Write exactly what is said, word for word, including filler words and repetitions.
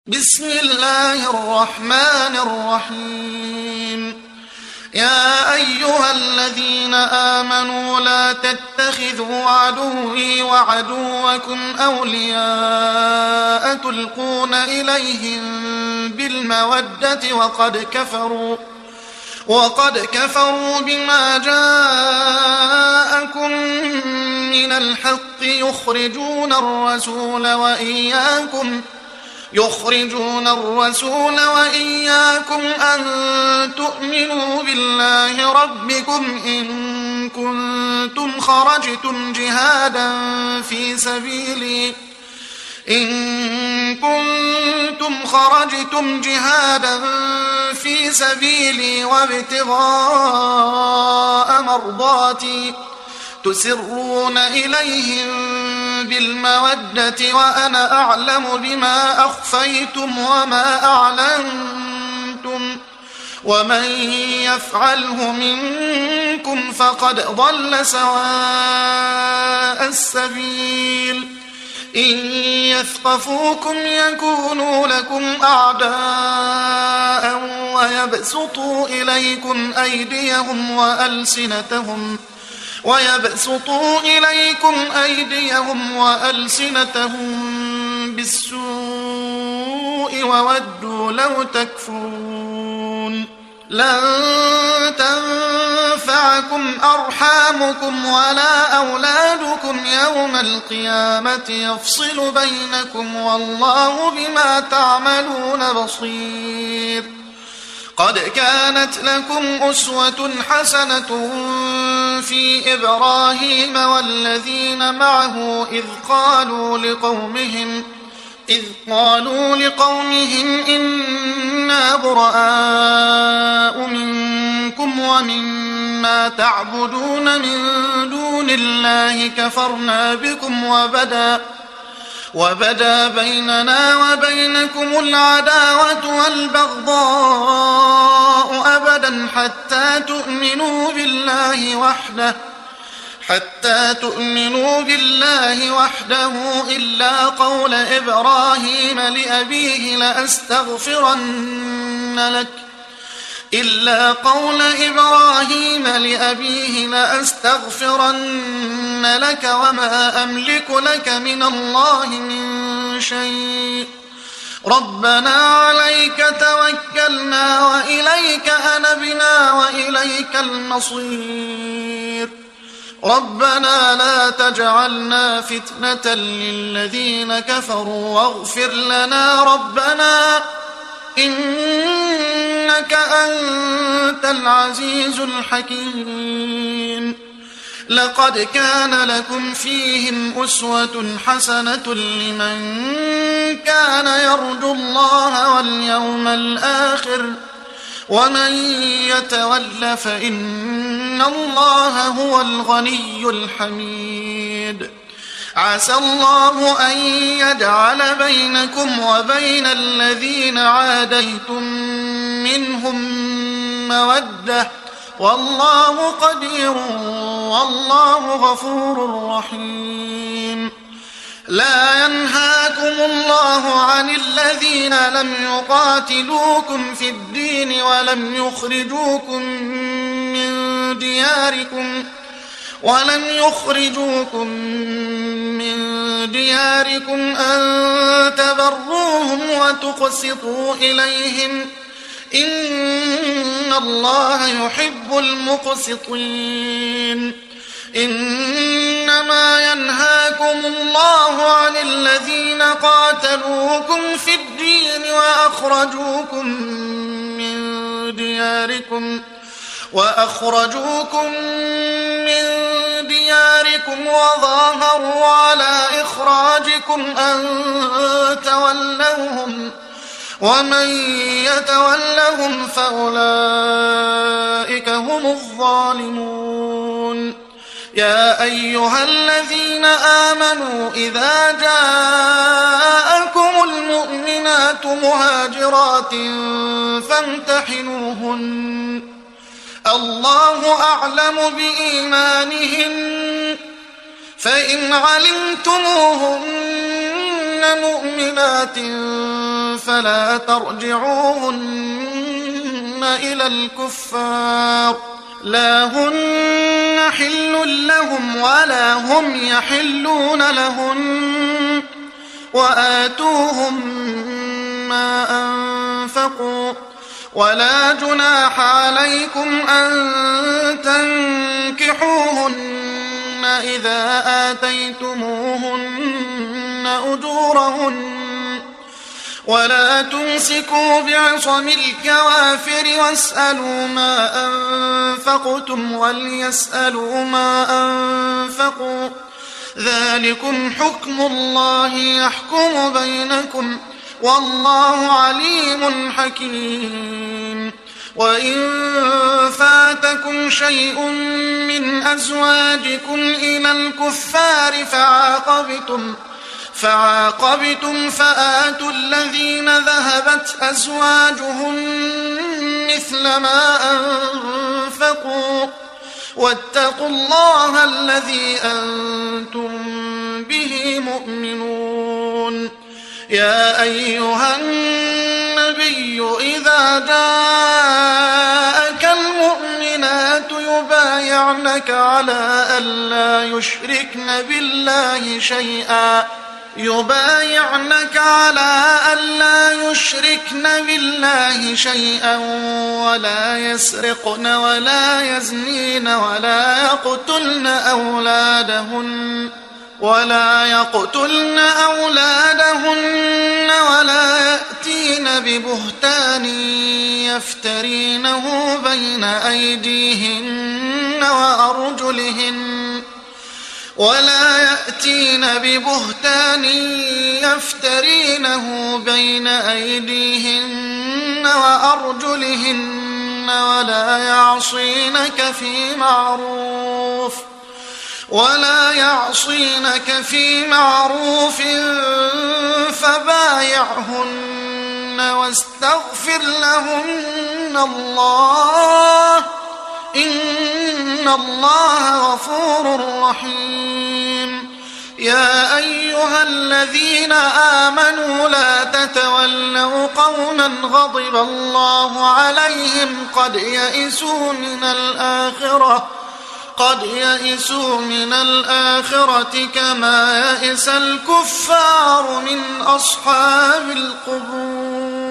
بسم الله الرحمن الرحيم. يا أيها الذين آمنوا لا تتخذوا عدوي وعدوكم أولياء تلقون إليهم بالمودة وقد كفروا وقد كفروا بما جاءكم من الحق يخرجون الرسول وإياكم يخرجون الرسول وإياكم أن تؤمنوا بالله ربكم إن كنتم خرجتم جهادا في سبيلي إن كنتم خرجتم جهادا في سبيلي وابتغاء مرضاتي تسرون إليهم بالمودة وأنا أعلم بما أخفيتم وما أعلنتم ومن يفعله منكم فقد ضل سواء السبيل. إن يثقفوكم يكونوا لكم أعداء ويبسطوا إليكم أيديهم وألسنتهم ويبسطوا إليكم أيديهم وألسنتهم بالسوء وودوا لو تكفرون. لن تنفعكم أرحامكم ولا أولادكم يوم القيامة يفصل بينكم والله بما تعملون بصير. قد كانت لكم أسوة حسنة في إبراهيم والذين معه إذ قالوا لقومهم إذ قالوا لقومهم إنا براء منكم ومما تعبدون من دون الله كفرنا بكم وبدا وبدا بيننا وبينكم العداوة والبغضاء أبدا حتى تؤمنوا بالله وحده حتى تؤمنوا بالله وحده إلا قول إبراهيم لأبيه لأستغفرن لك إلا قول إبراهيم لأبيه لأستغفرن لك وما أملك لك من الله من شيء ربنا عليك توكلنا وإليك أنبنا وإليك المصير. ربنا لا تجعلنا فتنة للذين كفروا واغفر لنا ربنا إنك أنت العزيز الحكيم. لقد كان لكم فيهم أسوة حسنة لمن كان يرجو الله واليوم الآخر ومن يتول فإن الله هو الغني الحميد. عسى الله أن يجعل بينكم وبين الذين عاديتم منهم مودة والله قدير والله غفور رحيم. لا ينهاكم الله عن الذين لم يقاتلوكم في الدين ولم يخرجوكم من دياركم ولم يخرجوكم من دياركم أن تبروهم وتقسطوا إليهم إن الله يحب المقسطين. إنما ينهاكم الله عن الذين قاتلوكم في الدين وأخرجوكم من دياركم وأخرجوكم من دياركم وظاهروا على إخراجكم أن تولوهم ومن يتولهم فأولئك هم الظالمون. يا أيها الذين آمنوا إذا جاءكم المؤمنات مهاجرات فامتحنوهن الله أعلم بإيمانهن فإن علمتموهن مؤمنات فلا ترجعوهن إلى الكفار لا هن حل لهم ولا هم يحلون لهن وآتوهم ما أنفقوا ولا جناح عليكم أن تنكحوهن إذا آتيتموهن أجورهن ولا تمسكوا بعصم الكوافر واسألوا ما أنفقتم وليسألوا ما أنفقوا ذلكم حكم الله يحكم بينكم والله عليم حكيم وإن فاتكم شيء من أزواجكم إلى الكفار فعاقبتم فعاقبتم فآتوا الذين ذهبت أزواجهم مثل ما أنفقوا واتقوا الله الذي أنتم به مؤمنون يا أيها النبي إذا جاءك المؤمنات يبايعنك على ألا يشركن بالله شيئا يبايعنك على ألا يشركن بالله شيئا ولا يسرقن ولا يزنين ولا يقتلن أولادهن ولا يقتلن أولادهن ولا يأتين ببهتان يفترينه بين أيديهن وأرجلهن ولا يأتين ببهتان يفترينه بين أيديهن وأرجلهن ولا يعصينك في معروف ولا يعصينك في معروف فبايعهن واستغفر لهن الله إن الله غفور رحيم يا أيها الذين آمنوا لا تتولوا قوما غضب الله عليهم قد يئسوا من الآخرة قد يئسوا من الآخرة كما يئس الكفار من أصحاب القبور